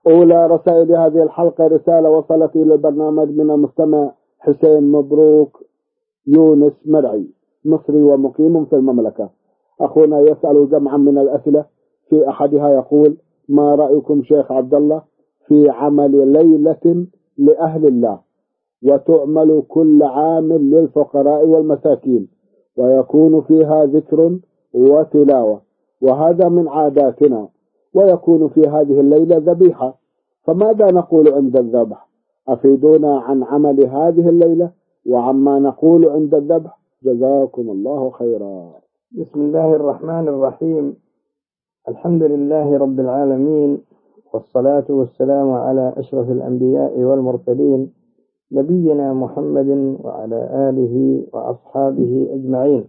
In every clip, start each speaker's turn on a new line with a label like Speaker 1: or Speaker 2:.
Speaker 1: أولى رسائل هذه الحلقة رسالة وصلت إلى البرنامج من المستمع حسين مبروك يونس مرعي، مصري ومقيم في المملكة. أخونا يسأل جمعا من الأسئلة، في أحدها يقول: ما رأيكم شيخ عبد الله في عمل ليلة لأهل الله وتعمل كل عام للفقراء والمساكين ويكون فيها ذكر وتلاوة، وهذا من عاداتنا، ويكون في هذه الليلة ذبيحة، فماذا نقول عند الذبح؟ أفيدونا عن عمل هذه الليلة وعما نقول عند الذبح، جزاكم الله خيرا.
Speaker 2: بسم الله الرحمن الرحيم. الحمد لله رب العالمين، والصلاة والسلام على أشرف الأنبياء والمرسلين، نبينا محمد وعلى آله وأصحابه أجمعين.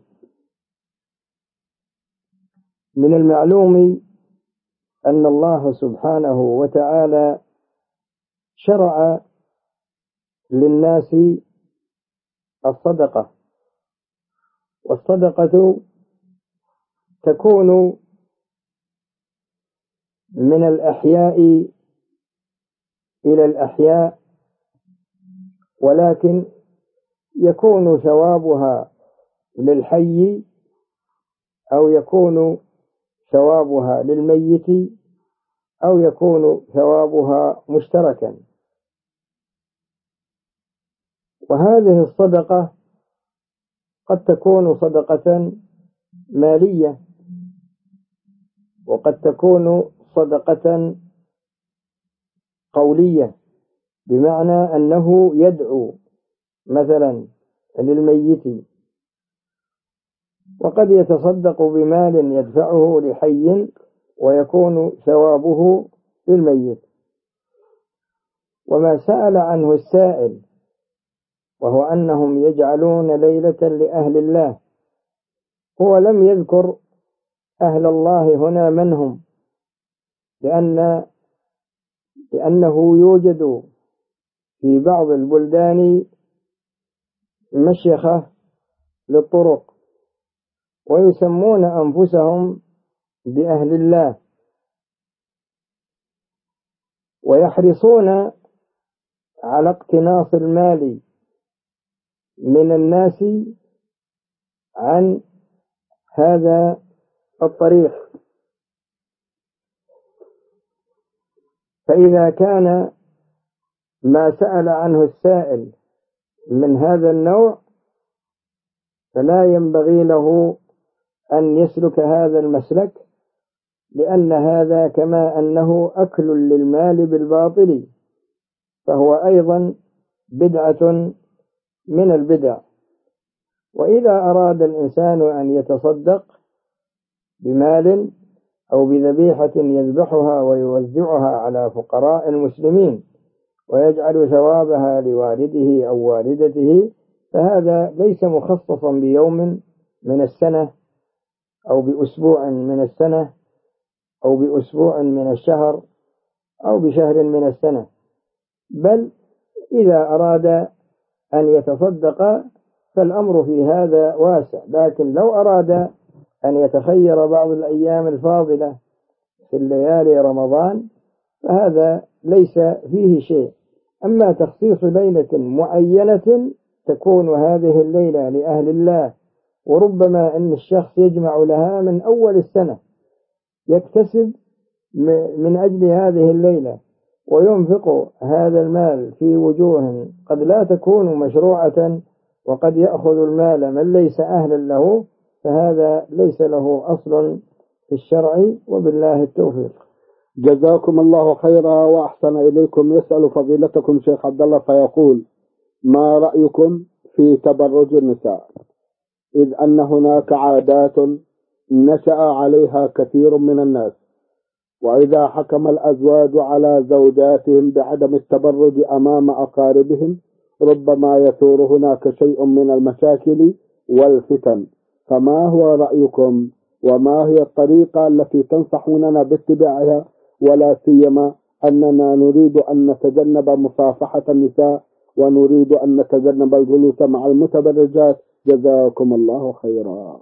Speaker 2: من المعلوم أن الله سبحانه وتعالى شرع للناس الصدقة، والصدقة تكون من الأحياء إلى الأحياء، ولكن يكون ثوابها للحي أو يكون ثوابها للميت أو يكون ثوابها مشتركا. وهذه الصدقة قد تكون صدقة مالية، وقد تكون صدقة قولية، بمعنى أنه يدعو مثلا للميت، وقد يتصدق بمال يدفعه لحي ويكون ثوابه للميت. وما سأل عنه السائل وهو أنهم يجعلون ليلة لأهل الله، هو لم يذكر أهل الله هنا من هم، لأنه يوجد في بعض البلدان مشيخة للطرق ويسمون أنفسهم بأهل الله، ويحرصون على اقتناص المال من الناس عن هذا الطريق. فإذا كان ما سأل عنه السائل من هذا النوع، فلا ينبغي له أن يسلك هذا المسلك، لأن هذا كما أنه أكل للمال بالباطل فهو أيضا بدعة من البدع. وإذا أراد الإنسان أن يتصدق بمال أو بذبيحة يذبحها ويوزعها على فقراء المسلمين ويجعل ثوابها لوالده أو والدته، فهذا ليس مخصصا بيوم من السنة أو بأسبوع من السنة أو بأسبوع من الشهر أو بشهر من السنة، بل إذا أراد أن يتصدق فالأمر في هذا واسع. لكن لو أراد أن يتخير بعض الأيام الفاضلة في الليالي رمضان فهذا ليس فيه شيء. أما تخصيص ليلة معينة تكون هذه الليلة لأهل الله، وربما أن الشخص يجمع لها من أول السنة، يكتسب من أجل هذه الليلة وينفق هذا المال في وجوه قد لا تكون مشروعة، وقد يأخذ المال من ليس أهلا له، فهذا ليس له أصل في الشرع، وبالله التوفيق.
Speaker 1: جزاكم الله خيرا وأحسن إليكم. يسأل فضيلتكم شيخ عبد الله فيقول: ما رأيكم في تبرج النساء، إذ أن هناك عادات نشأ عليها كثير من الناس، وإذا حكم الأزواج على زوجاتهم بعدم التبرج أمام أقاربهم ربما يثور هناك شيء من المشاكل والفتن، فما هو رأيكم وما هي الطريقة التي تنصحوننا باتباعها، ولا سيما أننا نريد أن نتجنب مصافحة النساء ونريد أن نتجنب الجلوس مع المتبرجات، جزاكم الله خيرا.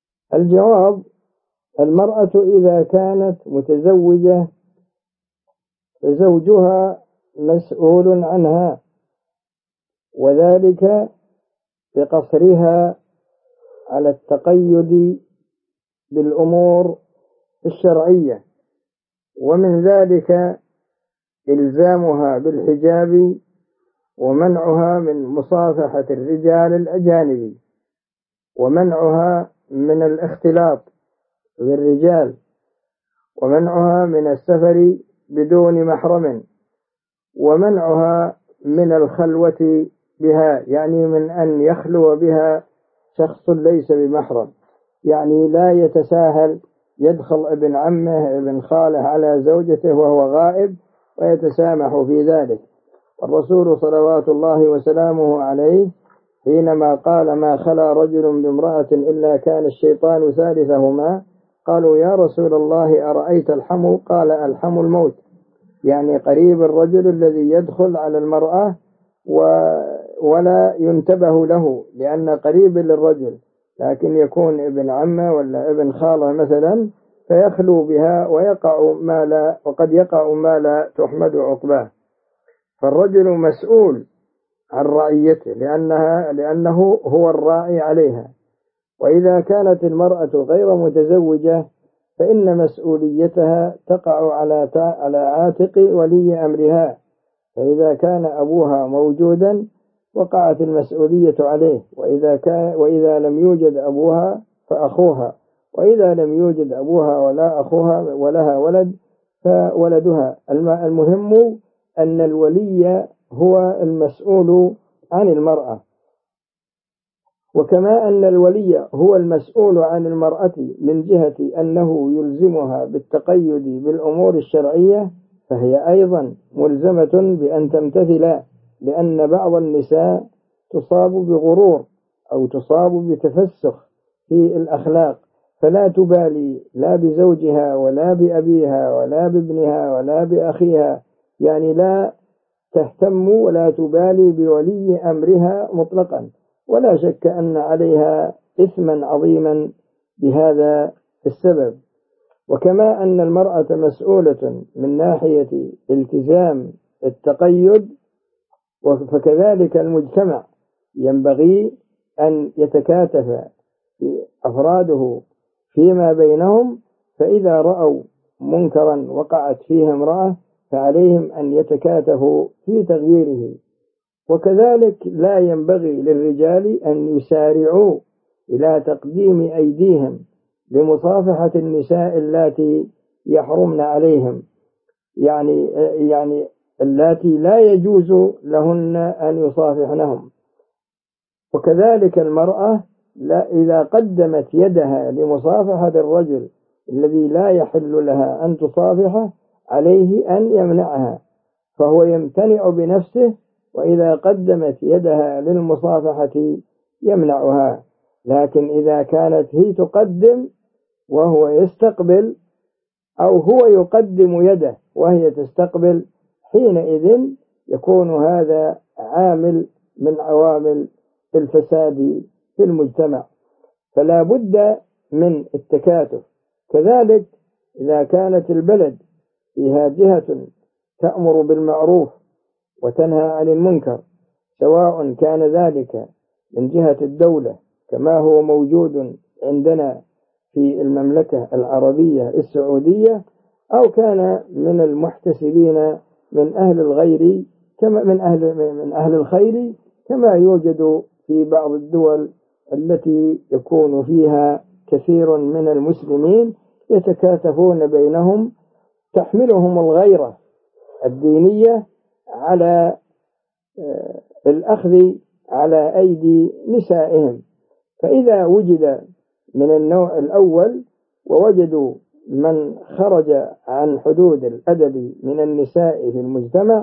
Speaker 2: الجواب: المرأة إذا كانت متزوجة فزوجها مسؤول عنها، وذلك بقصرها على التقيد بالأمور الشرعية، ومن ذلك إلزامها بالحجاب ومنعها من مصافحة الرجال الأجانب، ومنعها من الاختلاط بالرجال، ومنعها من السفر بدون محرم، ومنعها من الخلوة بها، يعني من أن يخلو بها شخص ليس بمحرم، يعني لا يتساهل يدخل ابن عمه ابن خاله على زوجته وهو غائب ويتسامح في ذلك. الرسول صلوات الله وسلامه عليه حينما قال ما خلا رجل بامرأة إلا كان الشيطان ثالثهما، قالوا يا رسول الله أرأيت الحمو؟ قال الحمو الموت، يعني قريب الرجل الذي يدخل على المرأة ولا ينتبه له لأن قريب للرجل، لكن يكون ابن عمه ولا ابن خاله مثلا فيخلو بها وقد يقع ما لا تحمد عقباه. فالرجل مسؤول عن رعيته لأنه هو الراعي عليها. وإذا كانت المرأة غير متزوجة فإن مسؤوليتها تقع على عاتق ولي أمرها، فإذا كان أبوها موجودا وقعت المسؤولية عليه، وإذا لم يوجد أبوها فأخوها، وإذا لم يوجد أبوها ولا أخوها ولها ولد فولدها. المهم أن الولي هو المسؤول عن المرأة. وكما أن الولي هو المسؤول عن المرأة من جهة أنه يلزمها بالتقيد بالأمور الشرعية، فهي أيضا ملزمة بأن تمتثل، لأن بعض النساء تصاب بغرور أو تصاب بتفسخ في الأخلاق، فلا تبالي لا بزوجها ولا بأبيها ولا بابنها ولا بأخيها، يعني لا تهتم ولا تبالي بولي أمرها مطلقا، ولا شك أن عليها إثما عظيما بهذا السبب. وكما أن المرأة مسؤولة من ناحية التزام التقيد، فكذلك المجتمع ينبغي أن يتكاتف أفراده فيما بينهم، فإذا رأوا منكرا وقعت فيه امرأة فعليهم أن يتكاتفوا في تغييره. وكذلك لا ينبغي للرجال أن يسارعوا إلى تقديم أيديهم لمصافحة النساء اللاتي يحرمن عليهم، يعني اللاتي لا يجوز لهن أن يصافحنهم. وكذلك المرأة إذا قدمت يدها لمصافحة الرجل الذي لا يحل لها أن تصافحه عليه أن يمنعها، فهو يمتنع بنفسه، وإذا قدمت يدها للمصافحة يمنعها. لكن إذا كانت هي تقدم وهو يستقبل، أو هو يقدم يده وهي تستقبل، حينئذ يكون هذا عامل من عوامل الفساد في المجتمع، فلا بد من التكاتف. كذلك إذا كانت البلد فيها جهة تأمر بالمعروف وتنهى عن المنكر، سواء كان ذلك من جهة الدولة كما هو موجود عندنا في المملكة العربية السعودية، أو كان من المحتسبين من أهل الغير من أهل الخير كما يوجد في بعض الدول التي يكون فيها كثير من المسلمين يتكاتفون بينهم، تحملهم الغيرة الدينية على الأخذ على أيدي نسائهم. فإذا وجد من النوع الأول ووجدوا من خرج عن حدود الأدب من النساء في المجتمع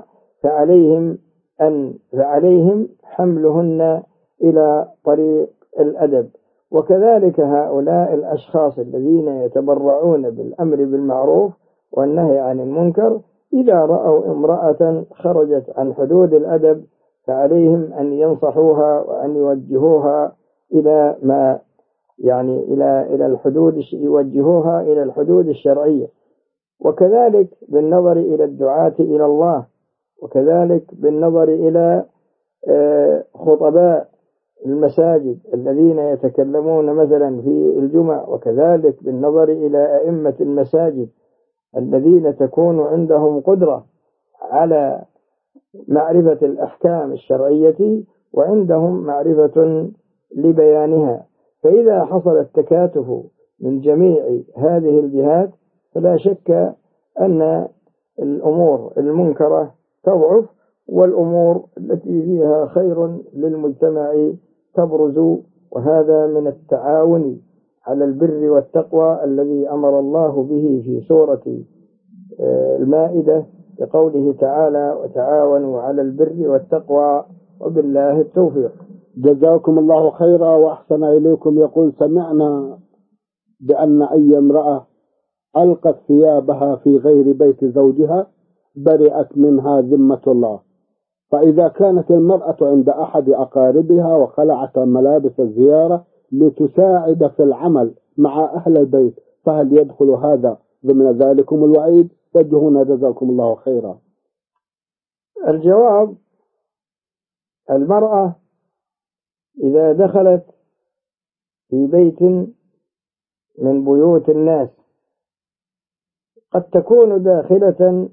Speaker 2: فعليهم حملهن إلى طريق الأدب. وكذلك هؤلاء الأشخاص الذين يتبرعون بالأمر بالمعروف والنهي عن المنكر، إذا رأوا امرأة خرجت عن حدود الأدب فعليهم أن ينصحوها وأن يوجهوها إلى إلى الحدود، يوجهوها إلى الحدود الشرعية. وكذلك بالنظر إلى الدعاة إلى الله، وكذلك بالنظر إلى خطباء المساجد الذين يتكلمون مثلا في الجمع، وكذلك بالنظر إلى أئمة المساجد الذين تكون عندهم قدرة على معرفة الأحكام الشرعية وعندهم معرفة لبيانها. فإذا حصل التكاتف من جميع هذه الجهات فلا شك أن الأمور المنكرة تضعف، والأمور التي فيها خير للمجتمع تبرز. وهذا من التعاون على البر والتقوى الذي أمر الله به في سورة المائدة بقوله تعالى: وتعاونوا على البر والتقوى وبالله التوفيق.
Speaker 1: جزاكم الله خيرا وأحسن إليكم. يقول: سمعنا بأن أي امرأة ألقت ثيابها في غير بيت زوجها برئت منها ذمة الله، فإذا كانت المرأة عند أحد أقاربها وخلعت ملابس الزيارة لتساعد في العمل مع أهل البيت فهل يدخل هذا ضمن ذلكم الوعيد؟ وجهونا جزاكم الله خيرا.
Speaker 2: الجواب: المرأة إذا دخلت في بيت من بيوت الناس قد تكون داخلة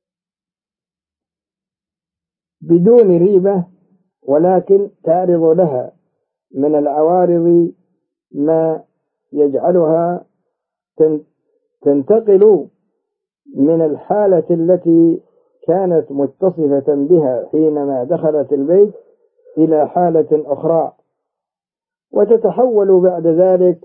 Speaker 2: بدون ريبة، ولكن تعرض لها من العوارض ما يجعلها تنتقل من الحالة التي كانت متصفة بها حينما دخلت البيت إلى حالة أخرى، وتتحول بعد ذلك،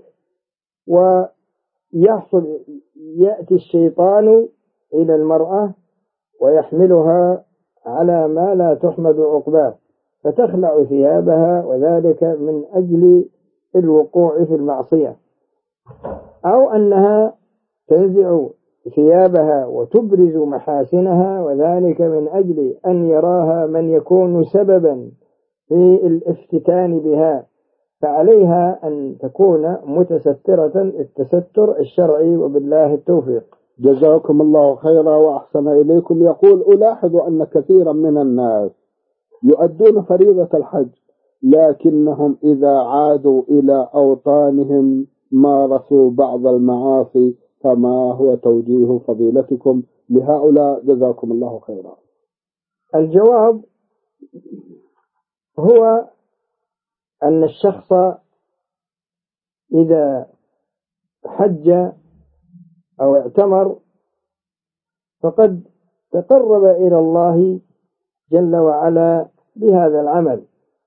Speaker 2: يأتي الشيطان إلى المرأة ويحملها على ما لا تحمد عقباه، فتخلع ثيابها، وذلك من أجل الوقوع في المعصية، أو أنها تنزع ثيابها وتبرز محاسنها، وذلك من أجل أن يراها من يكون سببا في الافتتان بها، فعليها أن تكون متسترة التستر الشرعي، وبالله التوفيق.
Speaker 1: جزاكم الله خيرا وأحسن إليكم. يقول: ألاحظ أن كثيرا من الناس يؤدون فريضة الحج، لكنهم إذا عادوا إلى أوطانهم مارسوا بعض المعاصي، فما هو توجيه فضيلتكم لهؤلاء؟ جزاكم الله خيرا.
Speaker 2: الجواب هو أن الشخص إذا حج أو اعتمر فقد تقرب إلى الله جل وعلا بهذا العمل،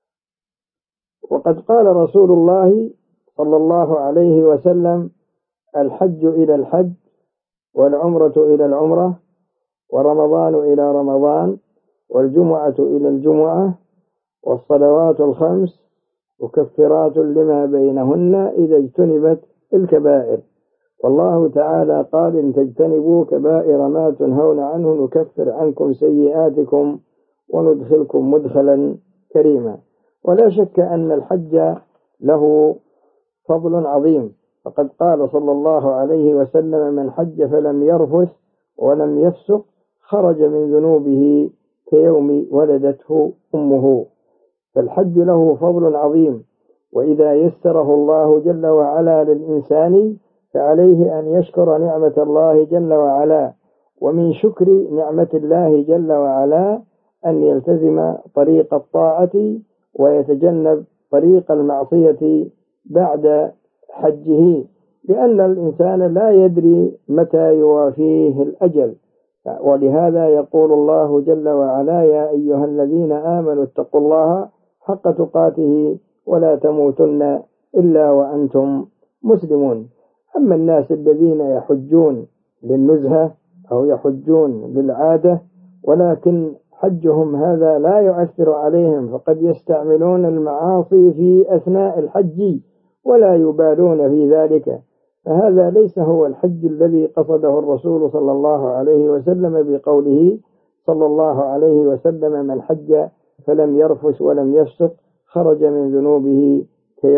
Speaker 2: وقد قال رسول الله صلى الله عليه وسلم: الحج إلى الحج، والعمرة إلى العمرة، ورمضان إلى رمضان، والجمعة إلى الجمعة، والصلوات الخمس مكفرات لما بينهن إذا اجتنبت الكبائر. والله تعالى قال: إن تجتنبوا كبائر ما تنهون عنه نكفر عنكم سيئاتكم وندخلكم مدخلا كريما. ولا شك أن الحج له فضل عظيم، فقد قال صلى الله عليه وسلم: من حج فلم يرفث ولم يفسق خرج من ذنوبه كيوم ولدته أمه. فالحج له فضل عظيم، وإذا يسره الله جل وعلا للإنسان فعليه أن يشكر نعمة الله جل وعلا، ومن شكر نعمة الله جل وعلا أن يلتزم طريق الطاعة ويتجنب طريق المعصية بعد حجه، لأن الإنسان لا يدري متى يوافيه الأجل. ولهذا يقول الله جل وعلا: يا أيها الذين آمنوا اتقوا الله حق تقاته ولا تموتن إلا وأنتم مسلمون. أما الناس الذين يحجون للنزهة أو يحجون للعادة ولكن حجهم هذا لا يؤثر عليهم، فقد يستعملون المعاصي في أثناء الحج ولا يبالون في ذلك، فهذا ليس هو الحج الذي قصده الرسول صلى الله عليه وسلم بقوله صلى الله عليه وسلم: من حج فلم يرفث ولم يفسق خرج من ذنوبه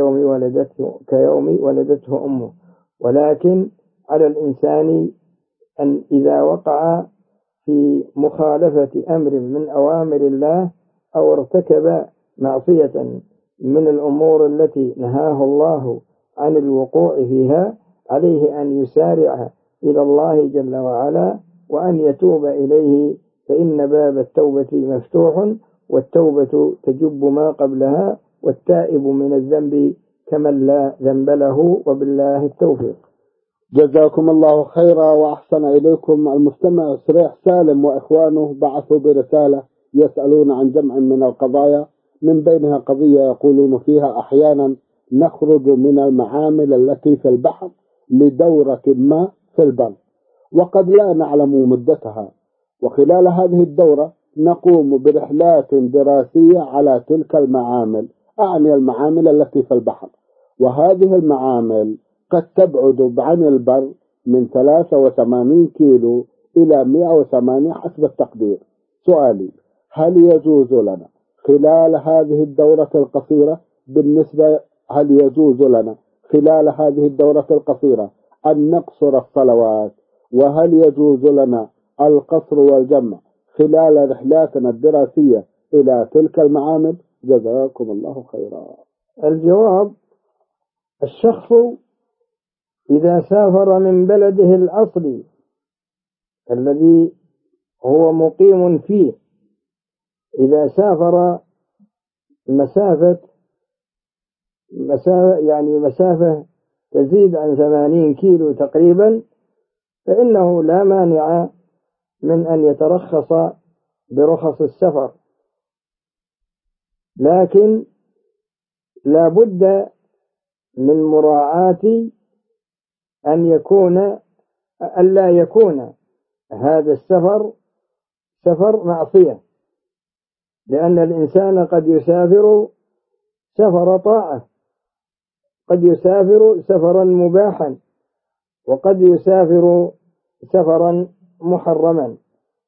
Speaker 2: كيوم ولدته أمه. ولكن على الإنسان أن إذا وقع في مخالفة أمر من أوامر الله أو ارتكب معصية من الأمور التي نهاه الله عن الوقوع فيها، عليه أن يسارع إلى الله جل وعلا وأن يتوب إليه، فإن باب التوبة مفتوح، والتوبة تجب ما قبلها، والتائب من الذنب كمن لا ذنب له، وبالله التوفيق.
Speaker 1: جزاكم الله خيرا وأحسن إليكم. المستمع صريح سالم وإخوانه بعثوا برسالة يسألون عن جمع من القضايا، من بينها قضية يقولون فيها أحيانا نخرج من المعامل التي في البحر لدورة ما في البر وقد لا نعلم مدتها، وخلال هذه الدورة نقوم برحلات دراسية على تلك المعامل، أعني المعامل التي في البحر، وهذه المعامل قد تبعد عن البر من 83 كيلو إلى 108 حسب التقدير. سؤالي: هل يجوز لنا خلال هذه الدورة القصيرة أن نقصر الصلوات؟ وهل يجوز لنا القصر والجمع خلال رحلاتنا الدراسية إلى تلك المعامل؟ جزاكم الله خيرا.
Speaker 2: الجواب: الشخص إذا سافر من بلده الأصلي الذي هو مقيم فيه، إذا سافر مسافة تزيد عن 80 كيلو تقريبا، فإنه لا مانع من أن يترخص برخص السفر، لكن لا بد من مراعاة ألا يكون هذا السفر سفر معصية، لأن الإنسان قد يسافر سفر طاعة، قد يسافر سفرا مباحا، وقد يسافر سفرا محرما.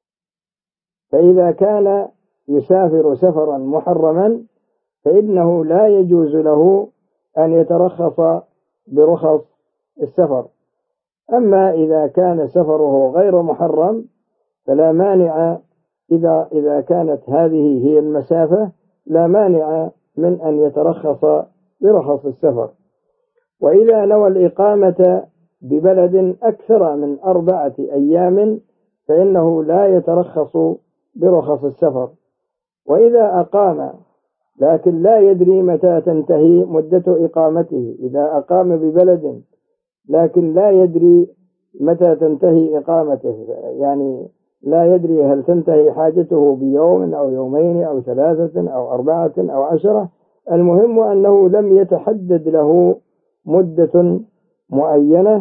Speaker 2: فإذا كان يسافر سفرا محرما فإنه لا يجوز له أن يترخص برخص السفر. أما إذا كان سفره غير محرم فلا مانع، إذا كانت هذه هي المسافة لا مانع من أن يترخص برخص السفر. وإذا نوى الإقامة ببلد أكثر من 4 أيام فإنه لا يترخص برخص السفر. وإذا أقام لكن لا يدري متى تنتهي مدة إقامته، إذا أقام ببلد لكن لا يدري متى تنتهي إقامته، يعني لا يدري هل تنتهي حاجته بيوم أو يومين أو 3 أو 4 أو 10، المهم أنه لم يتحدد له مدة معينة،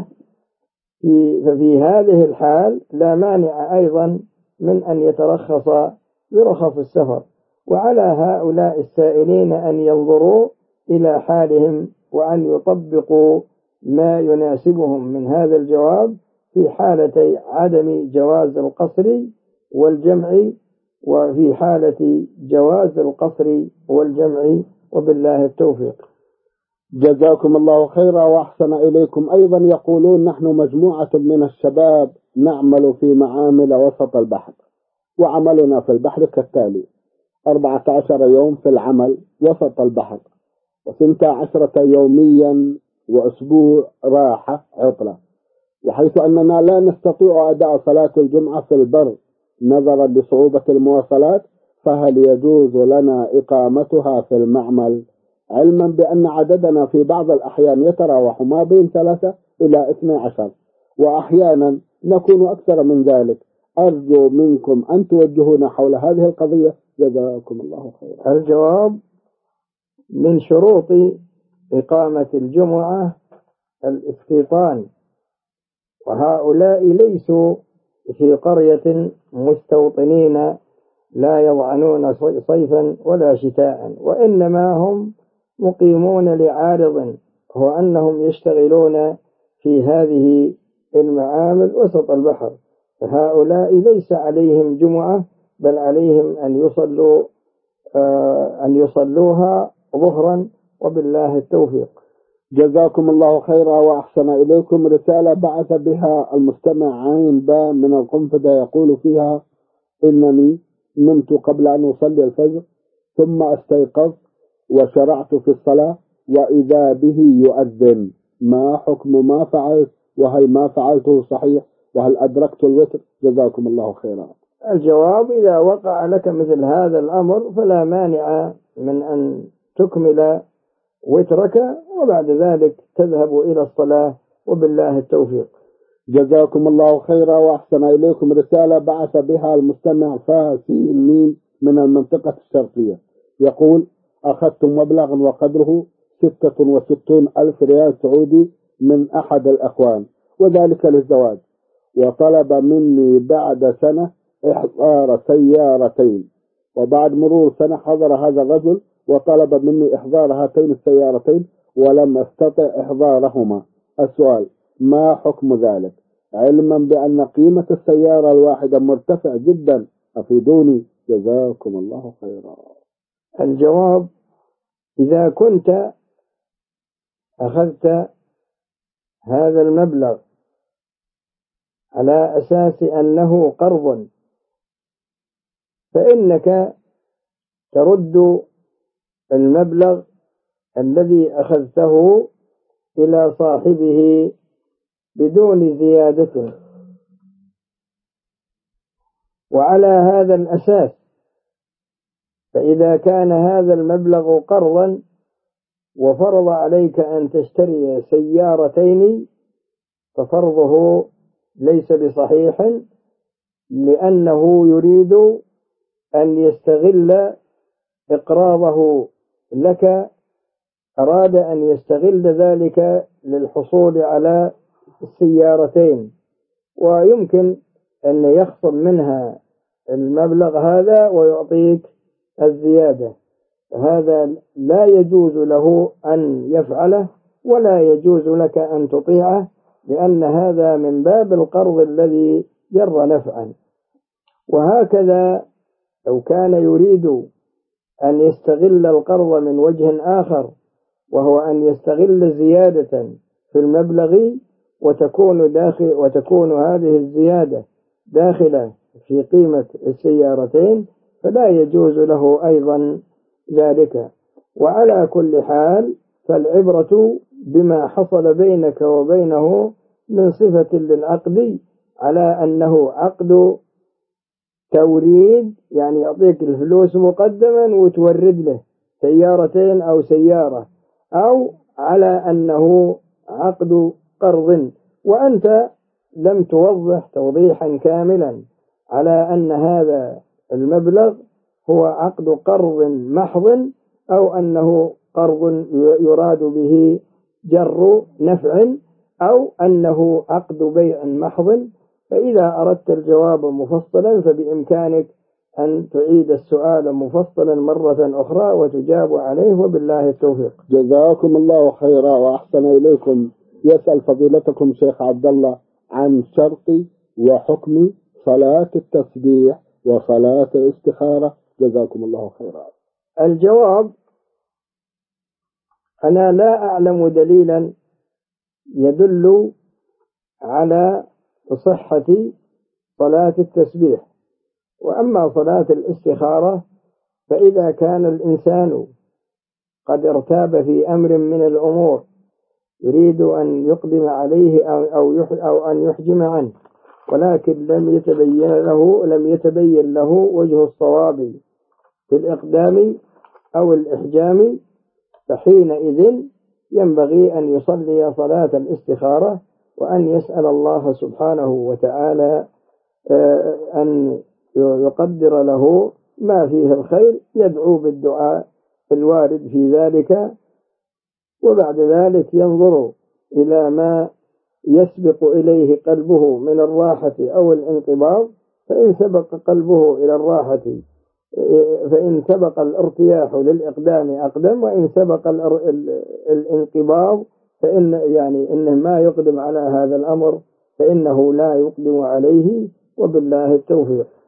Speaker 2: ففي هذه الحال لا مانع أيضا من أن يترخص برخص السفر. وعلى هؤلاء السائلين أن ينظروا إلى حالهم وأن يطبقوا ما يناسبهم من هذا الجواب في حالة عدم جواز القصر والجمع، وفي حالة جواز القصر والجمع، وبالله التوفيق.
Speaker 1: جزاكم الله خيرا وأحسن إليكم. أيضا يقولون: نحن مجموعة من الشباب نعمل في معامل وسط البحر، وعملنا في البحر كالتالي: 14 يوم في العمل وسط البحر، و12 يوميا وأسبوع راحة عطلة، وحيث أننا لا نستطيع أداء صلاة الجمعة في البر نظرا لصعوبة المواصلات، فهل يجوز لنا إقامتها في المعمل، علما بأن عددنا في بعض الأحيان يتراوح ما بين 3 إلى 12 وأحيانا نكون أكثر من ذلك؟ أرجو منكم أن توجهونا حول هذه القضية، جزاكم الله خيرا.
Speaker 2: الجواب: من شروط إقامة الجمعة الاستيطان، وهؤلاء ليسوا في قرية مستوطنين لا يضعنون صيفا ولا شتاء، وإنما هم مقيمون لعارض، هو أنهم يشتغلون في هذه المعامل وسط البحر، فهؤلاء ليس عليهم جمعة، بل عليهم أن يصلوها ظهرا، وبالله التوفيق.
Speaker 1: جزاكم الله خيرا وأحسن إليكم. رسالة بعث بها المستمع عين با من القنفذة يقول فيها: إنني نمت قبل أن أصلي الفجر، ثم استيقظت وشرعت في الصلاة وإذا به يؤذن، ما حكم ما فعلت؟ وهل ما فعلته صحيح؟ وهل أدركت الوتر؟ جزاكم الله خيرا.
Speaker 2: الجواب: إذا وقع لك مثل هذا الأمر فلا مانع من أن تكمل وترك وبعد ذلك تذهب إلى الصلاة، وبالله التوفيق.
Speaker 1: جزاكم الله خيرا وأحسن إليكم. رسالة بعث بها المستمع فاسين ميم من المنطقة الشرقية يقول: أخذت مبلغا وقدره 66,000 ريال سعودي من أحد الأخوان، وذلك للزواج، وطلب مني بعد سنة إحضار سيارتين، وبعد مرور سنة حضر هذا الرجل وطلب مني إحضار هاتين السيارتين ولم أستطع إحضارهما. السؤال: ما حكم ذلك، علما بأن قيمة السيارة الواحدة مرتفع جدا؟ أفيدوني جزاكم الله خيرا.
Speaker 2: الجواب: إذا كنت أخذت هذا المبلغ على أساس أنه قرض، فإنك ترد المبلغ الذي أخذته إلى صاحبه بدون زيادة. وعلى هذا الأساس فإذا كان هذا المبلغ قرضا وفرض عليك أن تشتري سيارتين ففرضه ليس بصحيح، لأنه يريد أن يستغل إقراضه لك، أراد أن يستغل ذلك للحصول على السيارتين، ويمكن أن يخصم منها المبلغ هذا ويعطيك الزيادة. هذا لا يجوز له أن يفعله ولا يجوز لك أن تطيعه، لأن هذا من باب القرض الذي جر نفعا. وهكذا لو كان يريد أن يستغل القرض من وجه آخر، وهو أن يستغل زيادة في المبلغ وتكون هذه الزيادة داخلة في قيمة السيارتين، فلا يجوز له أيضا ذلك. وعلى كل حال فالعبرة بما حصل بينك وبينه من صفة للعقد، على أنه عقد توريد، يعني يعطيك الفلوس مقدما وتورد له سيارتين أو سيارة، أو على أنه عقد قرض، وأنت لم توضح توضيحا كاملا على أن هذا المبلغ هو عقد قرض محض، أو أنه قرض يراد به جر نفع، أو أنه عقد بيع محض. فإذا أردت الجواب مفصلا فبإمكانك أن تعيد السؤال مفصلا مرة أخرى وتجاب عليه، وبالله التوفيق.
Speaker 1: جزاكم الله خيرا وأحسن إليكم. يسأل فضيلتكم شيخ عبد الله عن شرط وحكم صلاة التسبيح وصلاة الاستخارة. جزاكم الله خيرا.
Speaker 2: الجواب: أنا لا أعلم دليلا يدل على صحة صلاة التسبيح. وأما صلاة الاستخارة فإذا كان الإنسان قد ارتاب في أمر من الأمور يريد أن يقدم عليه أو أن يحجم عنه، ولكن لم يتبين له وجه الصواب في الإقدام أو الإحجام، فحينئذ ينبغي أن يصلي صلاة الاستخارة، وأن يسأل الله سبحانه وتعالى أن يقدر له ما فيه الخير، يدعو بالدعاء الوارد في ذلك، وبعد ذلك ينظر إلى ما يسبق إليه قلبه من الراحة أو الانقباض، فإن سبق قلبه إلى الراحة فإن سبق الارتياح للإقدام أقدم، وإن سبق الانقباض إنه ما يقدم على هذا الأمر فإنه لا يقدم عليه، وبالله التوفيق.